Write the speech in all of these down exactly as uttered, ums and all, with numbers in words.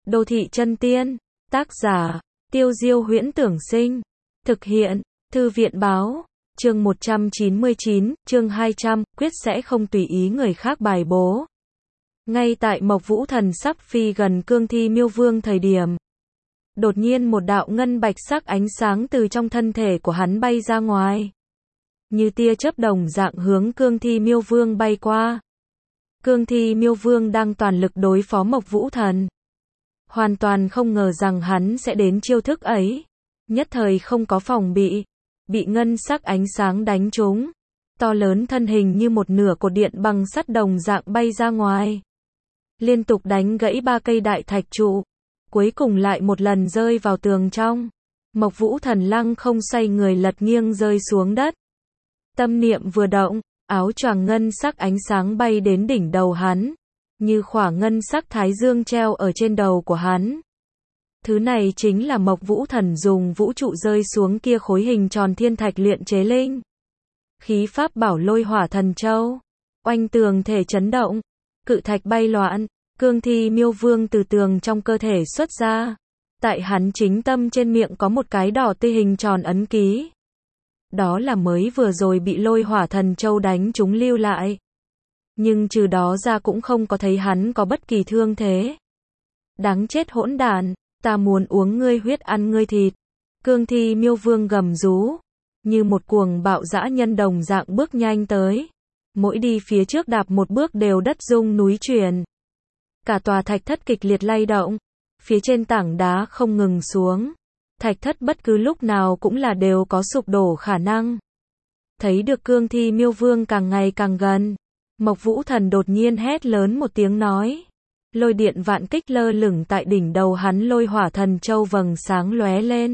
Đô thị chân tiên, tác giả, Tiêu Diêu Huyễn Tưởng Sinh, thực hiện, Thư viện Báo, chương một trăm chín mươi chín, chương hai trăm, quyết sẽ không tùy ý người khác bài bố. Ngay tại Mộc Vũ Thần sắp phi gần cương thi miêu vương thời điểm, đột nhiên một đạo ngân bạch sắc ánh sáng từ trong thân thể của hắn bay ra ngoài, như tia chớp đồng dạng hướng cương thi miêu vương bay qua. Cương thi miêu vương đang toàn lực đối phó Mộc Vũ Thần, hoàn toàn không ngờ rằng hắn sẽ đến chiêu thức ấy, nhất thời không có phòng bị, bị ngân sắc ánh sáng đánh trúng, to lớn thân hình như một nửa cột điện bằng sắt đồng dạng bay ra ngoài, liên tục đánh gãy ba cây đại thạch trụ, cuối cùng lại một lần rơi vào tường trong. Mộc Vũ Thần lăng không xoay người lật nghiêng rơi xuống đất. Tâm niệm vừa động, áo choàng ngân sắc ánh sáng bay đến đỉnh đầu hắn, như khỏa ngân sắc thái dương treo ở trên đầu của hắn. Thứ này chính là Mộc Vũ Thần dùng vũ trụ rơi xuống kia khối hình tròn thiên thạch luyện chế linh khí pháp bảo Lôi Hỏa Thần Châu. Oanh, tường thể chấn động, cự thạch bay loạn, cương thi miêu vương từ tường trong cơ thể xuất ra. Tại hắn chính tâm trên miệng có một cái đỏ tươi hình tròn ấn ký. Đó là mới vừa rồi bị Lôi Hỏa Thần Châu đánh trúng lưu lại. Nhưng trừ đó ra cũng không có thấy hắn có bất kỳ thương thế. Đáng chết hỗn đản, ta muốn uống ngươi huyết ăn ngươi thịt. Cương thi miêu vương gầm rú, như một cuồng bạo dã nhân đồng dạng bước nhanh tới. Mỗi đi phía trước đạp một bước đều đất rung núi chuyển. Cả tòa thạch thất kịch liệt lay động, phía trên tảng đá không ngừng xuống. Thạch thất bất cứ lúc nào cũng là đều có sụp đổ khả năng. Thấy được cương thi miêu vương càng ngày càng gần, Mộc Vũ Thần đột nhiên hét lớn một tiếng nói. Lôi điện vạn kích lơ lửng tại đỉnh đầu hắn, Lôi Hỏa Thần Châu vầng sáng lóe lên,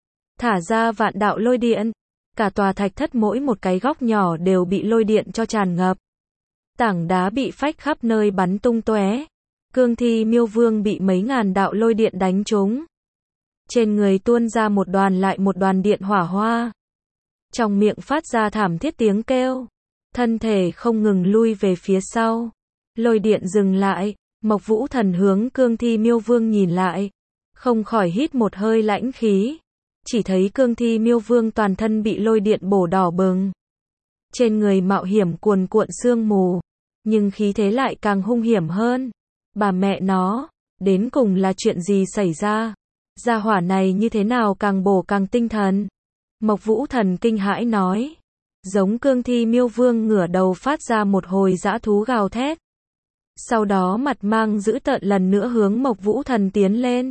thả ra vạn đạo lôi điện, cả tòa thạch thất mỗi một cái góc nhỏ đều bị lôi điện cho tràn ngập. Tảng đá bị phách khắp nơi bắn tung tóe. Cương thi miêu vương bị mấy ngàn đạo lôi điện đánh trúng. Trên người tuôn ra một đoàn lại một đoàn điện hỏa hoa. Trong miệng phát ra thảm thiết tiếng kêu. Thân thể không ngừng lui về phía sau. Lôi điện dừng lại. Mộc Vũ Thần hướng cương thi miêu vương nhìn lại, không khỏi hít một hơi lãnh khí. Chỉ thấy cương thi miêu vương toàn thân bị lôi điện bổ đỏ bừng. Trên người mạo hiểm cuồn cuộn sương mù, nhưng khí thế lại càng hung hiểm hơn. Bà mẹ nó, đến cùng là chuyện gì xảy ra? Gia hỏa này như thế nào càng bổ càng tinh thần? Mộc Vũ Thần kinh hãi nói. Giống cương thi miêu vương ngửa đầu phát ra một hồi dã thú gào thét. Sau đó mặt mang dữ tợn lần nữa hướng Mộc Vũ Thần tiến lên.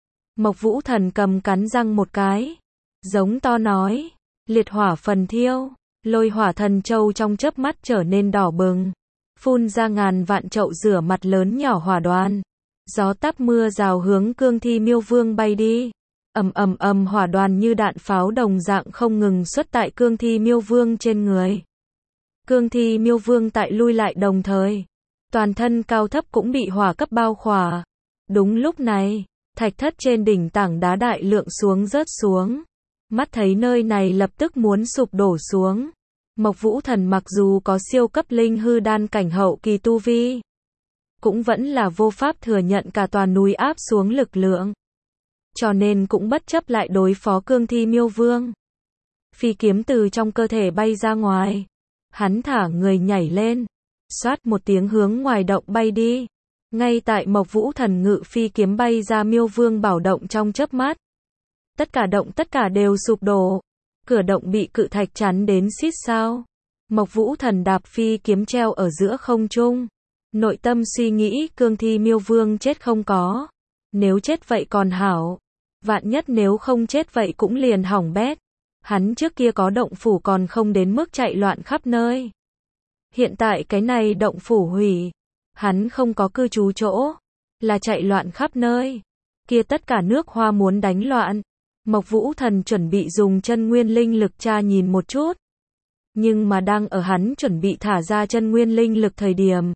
Mộc Vũ Thần cầm cắn răng một cái, giống to nói, liệt hỏa phần thiêu. Lôi Hỏa Thần Châu trong chớp mắt trở nên đỏ bừng, phun ra ngàn vạn chậu rửa mặt lớn nhỏ hỏa đoàn. Gió táp mưa rào hướng cương thi miêu vương bay đi. Ầm ầm ầm, hỏa đoàn như đạn pháo đồng dạng không ngừng xuất tại cương thi miêu vương trên người. Cương thi miêu vương tại lui lại đồng thời, toàn thân cao thấp cũng bị hỏa cấp bao khỏa. Đúng lúc này, thạch thất trên đỉnh tảng đá đại lượng xuống rớt xuống. Mắt thấy nơi này lập tức muốn sụp đổ xuống. Mộc Vũ Thần mặc dù có siêu cấp linh hư đan cảnh hậu kỳ tu vi, cũng vẫn là vô pháp thừa nhận cả tòa núi áp xuống lực lượng. Cho nên cũng bất chấp lại đối phó cương thi miêu vương. Phi kiếm từ trong cơ thể bay ra ngoài. Hắn thả người nhảy lên, xoát một tiếng hướng ngoài động bay đi. Ngay tại Mộc Vũ Thần ngự phi kiếm bay ra miêu vương bảo động trong chớp mắt. Tất cả động tất cả đều sụp đổ. Cửa động bị cự thạch chắn đến xít sao. Mộc Vũ Thần đạp phi kiếm treo ở giữa không trung. Nội tâm suy nghĩ cương thi miêu vương chết không có. Nếu chết vậy còn hảo. Vạn nhất nếu không chết vậy cũng liền hỏng bét. Hắn trước kia có động phủ còn không đến mức chạy loạn khắp nơi. Hiện tại cái này động phủ hủy. Hắn không có cư trú chỗ. Là chạy loạn khắp nơi. Kia tất cả nước Hoa muốn đánh loạn. Mộc Vũ Thần chuẩn bị dùng chân nguyên linh lực tra nhìn một chút. Nhưng mà đang ở hắn chuẩn bị thả ra chân nguyên linh lực thời điểm,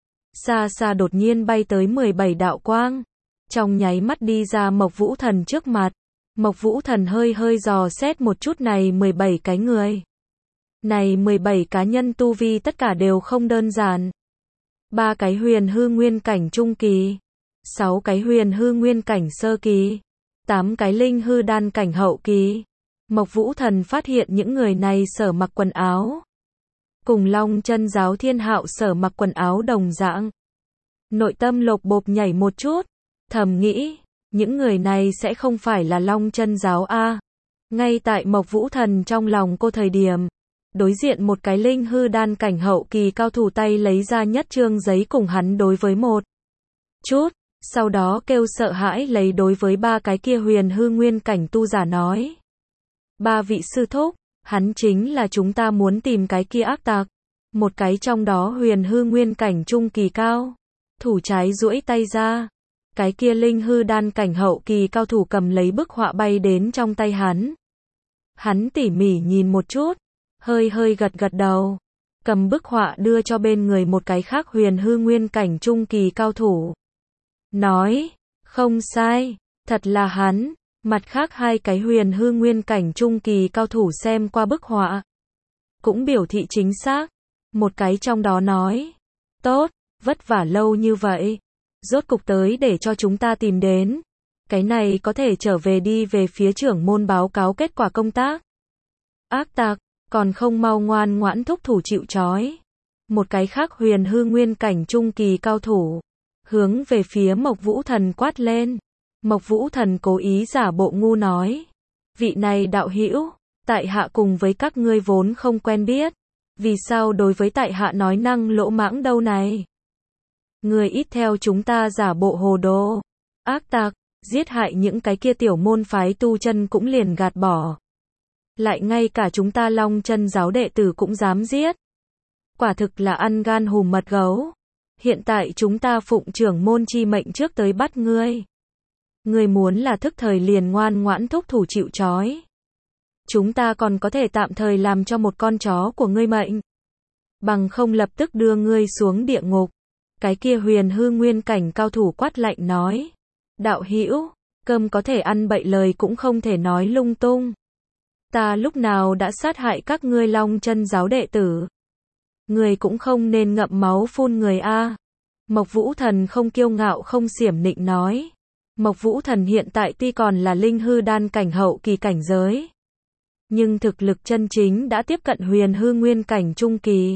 xa xa đột nhiên bay tới mười bảy đạo quang. Trong nháy mắt đi ra Mộc Vũ Thần trước mặt. Mộc Vũ Thần hơi hơi dò xét một chút này mười bảy cái người. Này mười bảy cá nhân tu vi tất cả đều không đơn giản. Ba cái huyền hư nguyên cảnh trung kỳ, sáu cái huyền hư nguyên cảnh sơ kỳ, tám cái linh hư đan cảnh hậu kỳ. Mộc Vũ Thần phát hiện những người này sở mặc quần áo cùng Long Chân Giáo Thiên Hạo sở mặc quần áo đồng dạng. Nội tâm lột bột nhảy một chút, thầm nghĩ, những người này sẽ không phải là Long Chân Giáo a. Ngay tại Mộc Vũ Thần trong lòng cô thời điểm, đối diện một cái linh hư đan cảnh hậu kỳ cao thủ tay lấy ra nhất trương giấy cùng hắn đối với một chút, sau đó kêu sợ hãi lấy đối với ba cái kia huyền hư nguyên cảnh tu giả nói. Ba vị sư thúc, hắn chính là chúng ta muốn tìm cái kia ác tặc. Một cái trong đó huyền hư nguyên cảnh trung kỳ cao thủ trái duỗi tay ra. Cái kia linh hư đan cảnh hậu kỳ cao thủ cầm lấy bức họa bay đến trong tay hắn. Hắn tỉ mỉ nhìn một chút, hơi hơi gật gật đầu, cầm bức họa đưa cho bên người một cái khác huyền hư nguyên cảnh trung kỳ cao thủ. Nói, không sai, thật là hắn. Mặt khác hai cái huyền hư nguyên cảnh trung kỳ cao thủ xem qua bức họa, cũng biểu thị chính xác. Một cái trong đó nói, tốt, vất vả lâu như vậy, rốt cục tới để cho chúng ta tìm đến. Cái này có thể trở về đi về phía trưởng môn báo cáo kết quả công tác. Ác tặc, còn không mau ngoan ngoãn thúc thủ chịu trói. Một cái khác huyền hư nguyên cảnh trung kỳ cao thủ, hướng về phía Mộc Vũ Thần quát lên. Mộc Vũ Thần cố ý giả bộ ngu nói, vị này đạo hữu, tại hạ cùng với các ngươi vốn không quen biết, vì sao đối với tại hạ nói năng lỗ mãng đâu này? Người ít theo chúng ta giả bộ hồ đồ, ác tặc, giết hại những cái kia tiểu môn phái tu chân cũng liền gạt bỏ. Lại ngay cả chúng ta Long Chân Giáo đệ tử cũng dám giết. Quả thực là ăn gan hùm mật gấu. Hiện tại chúng ta phụng trưởng môn chi mệnh trước tới bắt ngươi. Ngươi muốn là thức thời liền ngoan ngoãn thúc thủ chịu trói. Chúng ta còn có thể tạm thời làm cho một con chó của ngươi mệnh. Bằng không lập tức đưa ngươi xuống địa ngục. Cái kia huyền hư nguyên cảnh cao thủ quát lạnh nói. Đạo hữu, cơm có thể ăn bậy lời cũng không thể nói lung tung. Ta lúc nào đã sát hại các ngươi Long Chân Giáo đệ tử. Ngươi cũng không nên ngậm máu phun người a. Mộc Vũ Thần không kiêu ngạo không xiểm nịnh nói. Mộc Vũ Thần hiện tại tuy còn là linh hư đan cảnh hậu kỳ cảnh giới, nhưng thực lực chân chính đã tiếp cận huyền hư nguyên cảnh trung kỳ.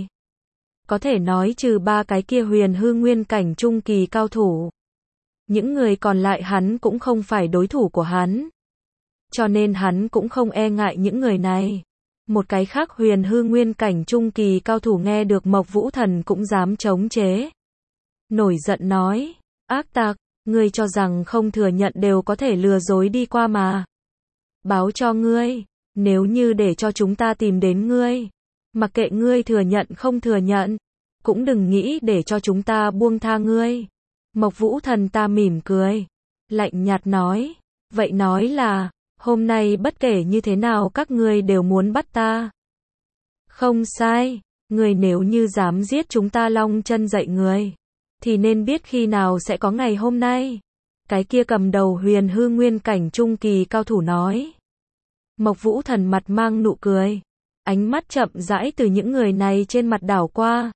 Có thể nói trừ ba cái kia huyền hư nguyên cảnh trung kỳ cao thủ, những người còn lại hắn cũng không phải đối thủ của hắn. Cho nên hắn cũng không e ngại những người này. Một cái khác huyền hư nguyên cảnh trung kỳ cao thủ nghe được Mộc Vũ Thần cũng dám chống chế. Nổi giận nói, ác tặc, ngươi cho rằng không thừa nhận đều có thể lừa dối đi qua mà. Báo cho ngươi, nếu như để cho chúng ta tìm đến ngươi, mặc kệ ngươi thừa nhận không thừa nhận, cũng đừng nghĩ để cho chúng ta buông tha ngươi. Mộc Vũ Thần ta mỉm cười, lạnh nhạt nói, vậy nói là, hôm nay bất kể như thế nào các ngươi đều muốn bắt ta. Không sai, ngươi nếu như dám giết chúng ta Long Chân dạy người, thì nên biết khi nào sẽ có ngày hôm nay. Cái kia cầm đầu huyền hư nguyên cảnh trung kỳ cao thủ nói. Mộc Vũ Thần mặt mang nụ cười, ánh mắt chậm rãi từ những người này trên mặt đảo qua.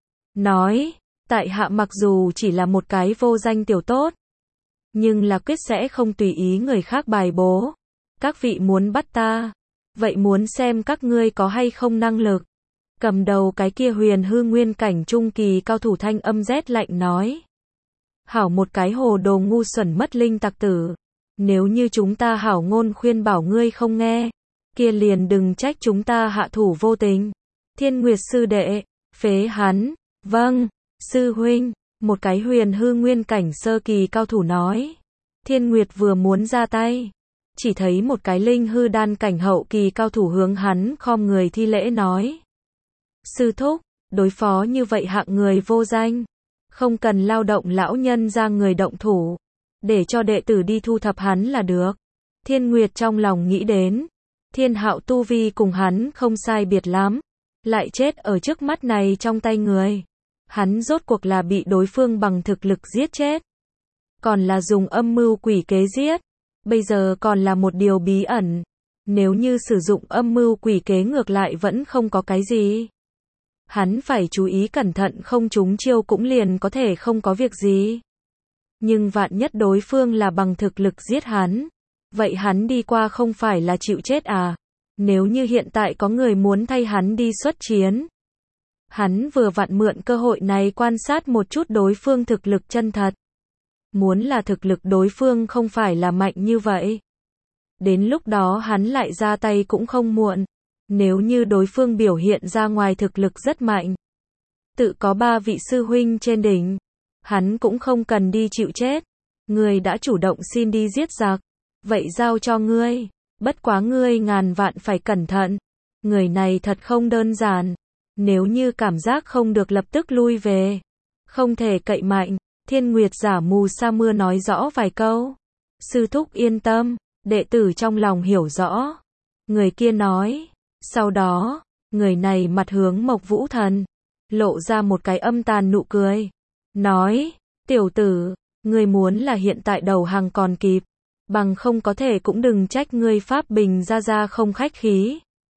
Nói, tại hạ mặc dù chỉ là một cái vô danh tiểu tốt, nhưng là quyết sẽ không tùy ý người khác bài bố. Các vị muốn bắt ta, vậy muốn xem các ngươi có hay không năng lực. Cầm đầu cái kia huyền hư nguyên cảnh trung kỳ cao thủ thanh âm rét lạnh nói. Hảo một cái hồ đồ ngu xuẩn mất linh tặc tử. Nếu như chúng ta hảo ngôn khuyên bảo ngươi không nghe, kia liền đừng trách chúng ta hạ thủ vô tình. Thiên Nguyệt sư đệ, phế hắn. Vâng, sư huynh, một cái huyền hư nguyên cảnh sơ kỳ cao thủ nói. Thiên Nguyệt vừa muốn ra tay, chỉ thấy một cái linh hư đan cảnh hậu kỳ cao thủ hướng hắn khom người thi lễ nói. Sư thúc, đối phó như vậy hạng người vô danh, không cần lao động lão nhân ra người động thủ, để cho đệ tử đi thu thập hắn là được. Thiên Nguyệt trong lòng nghĩ đến, Thiên Hạo tu vi cùng hắn không sai biệt lắm, lại chết ở trước mắt này trong tay người. Hắn rốt cuộc là bị đối phương bằng thực lực giết chết, còn là dùng âm mưu quỷ kế giết, bây giờ còn là một điều bí ẩn. Nếu như sử dụng âm mưu quỷ kế ngược lại vẫn không có cái gì. Hắn phải chú ý cẩn thận không trúng chiêu cũng liền có thể không có việc gì. Nhưng vạn nhất đối phương là bằng thực lực giết hắn, vậy hắn đi qua không phải là chịu chết à? Nếu như hiện tại có người muốn thay hắn đi xuất chiến, hắn vừa vặn mượn cơ hội này quan sát một chút đối phương thực lực chân thật. Muốn là thực lực đối phương không phải là mạnh như vậy, đến lúc đó hắn lại ra tay cũng không muộn. Nếu như đối phương biểu hiện ra ngoài thực lực rất mạnh, tự có ba vị sư huynh trên đỉnh, hắn cũng không cần đi chịu chết. Ngươi đã chủ động xin đi giết giặc, vậy giao cho ngươi, bất quá ngươi ngàn vạn phải cẩn thận. Người này thật không đơn giản, nếu như cảm giác không được lập tức lui về, không thể cậy mạnh. Thiên Nguyệt giả mù sa mưa nói rõ vài câu. Sư thúc yên tâm, đệ tử trong lòng hiểu rõ. Người kia nói. Sau đó, người này mặt hướng Mộc Vũ Thần, lộ ra một cái âm tàn nụ cười. Nói, tiểu tử, ngươi muốn là hiện tại đầu hàng còn kịp, bằng không có thể cũng đừng trách ngươi Pháp Bình ra ra không khách khí.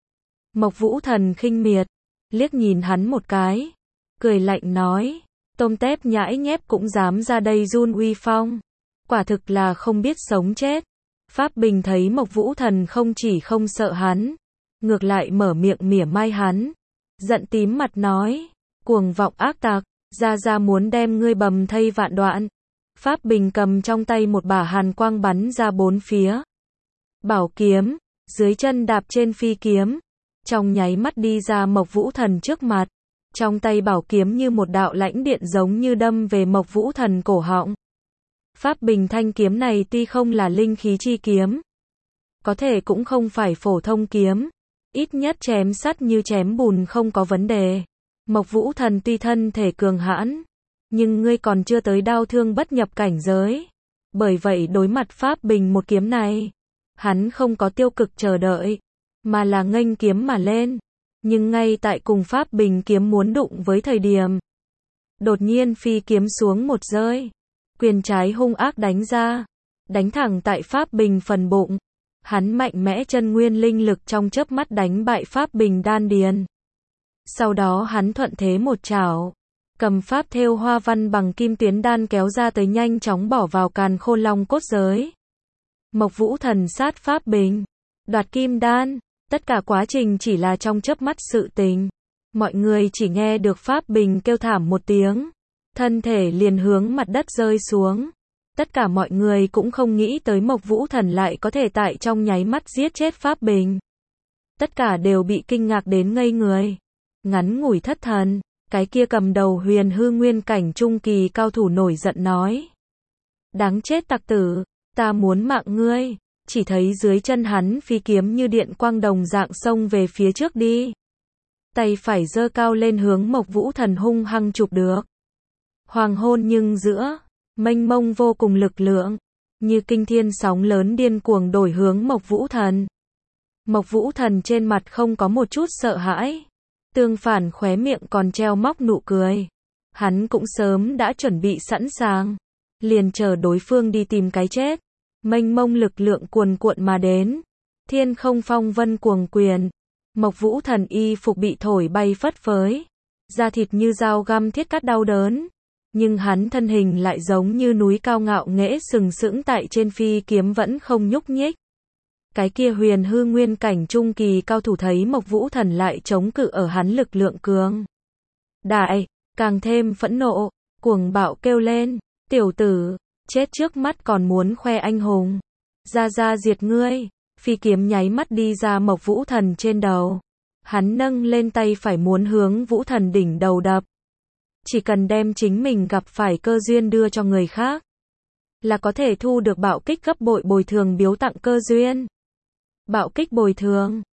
Mộc Vũ Thần khinh miệt, liếc nhìn hắn một cái, cười lạnh nói, tôm tép nhãi nhép cũng dám ra đây run uy phong, quả thực là không biết sống chết. Pháp Bình thấy Mộc Vũ Thần không chỉ không sợ hắn, ngược lại mở miệng mỉa mai hắn, giận tím mặt nói, cuồng vọng ác tặc, ra ra muốn đem ngươi bầm thây vạn đoạn. Pháp Bình cầm trong tay một bả hàn quang bắn ra bốn phía. Bảo kiếm, dưới chân đạp trên phi kiếm, trong nháy mắt đi ra Mộc Vũ Thần trước mặt. Trong tay bảo kiếm như một đạo lãnh điện giống như đâm về Mộc Vũ Thần cổ họng. Pháp Bình thanh kiếm này tuy không là linh khí chi kiếm, có thể cũng không phải phổ thông kiếm, ít nhất chém sắt như chém bùn không có vấn đề. Mộc Vũ Thần tuy thân thể cường hãn, nhưng ngươi còn chưa tới đao thương bất nhập cảnh giới. Bởi vậy đối mặt Pháp Bình một kiếm này, hắn không có tiêu cực chờ đợi, mà là nghênh kiếm mà lên. Nhưng ngay tại cùng Pháp Bình kiếm muốn đụng với thời điểm, đột nhiên phi kiếm xuống một rơi, quyền trái hung ác đánh ra, đánh thẳng tại Pháp Bình phần bụng. Hắn mạnh mẽ chân nguyên linh lực trong chớp mắt đánh bại Pháp Bình đan điền. Sau đó hắn thuận thế một chảo, cầm pháp thêu hoa văn bằng kim tuyến đan kéo ra tới nhanh chóng bỏ vào Càn Khôn Long cốt giới. Mộc Vũ Thần sát Pháp Bình, đoạt kim đan, tất cả quá trình chỉ là trong chớp mắt sự tình. Mọi người chỉ nghe được Pháp Bình kêu thảm một tiếng, thân thể liền hướng mặt đất rơi xuống. Tất cả mọi người cũng không nghĩ tới Mộc Vũ Thần lại có thể tại trong nháy mắt giết chết Pháp Bình. Tất cả đều bị kinh ngạc đến ngây người. Ngắn ngủi thất thần, cái kia cầm đầu huyền hư nguyên cảnh trung kỳ cao thủ nổi giận nói. Đáng chết tặc tử, ta muốn mạng ngươi. Chỉ thấy dưới chân hắn phi kiếm như điện quang đồng dạng xông về phía trước đi. Tay phải giơ cao lên hướng Mộc Vũ Thần hung hăng chụp được. Hoàng hôn nhưng giữa, mênh mông vô cùng lực lượng, như kinh thiên sóng lớn điên cuồng đổi hướng Mộc Vũ Thần. Mộc Vũ Thần trên mặt không có một chút sợ hãi, tương phản khóe miệng còn treo móc nụ cười. Hắn cũng sớm đã chuẩn bị sẵn sàng, liền chờ đối phương đi tìm cái chết. Mênh mông lực lượng cuồn cuộn mà đến, thiên không phong vân cuồng quyền. Mộc Vũ Thần y phục bị thổi bay phất phới, da thịt như dao găm thiết cắt đau đớn, nhưng hắn thân hình lại giống như núi cao ngạo nghễ sừng sững tại trên phi kiếm vẫn không nhúc nhích. Cái kia huyền hư nguyên cảnh trung kỳ cao thủ thấy Mộc Vũ Thần lại chống cự ở hắn lực lượng cường đại, càng thêm phẫn nộ, cuồng bạo kêu lên, tiểu tử, chết trước mắt còn muốn khoe anh hùng, ra ra diệt ngươi. Phi kiếm nháy mắt đi ra Mộc Vũ Thần trên đầu, hắn nâng lên tay phải muốn hướng Vũ Thần đỉnh đầu đập. Chỉ cần đem chính mình gặp phải cơ duyên đưa cho người khác, là có thể thu được bạo kích gấp bội bồi thường biếu tặng cơ duyên. Bạo kích bồi thường,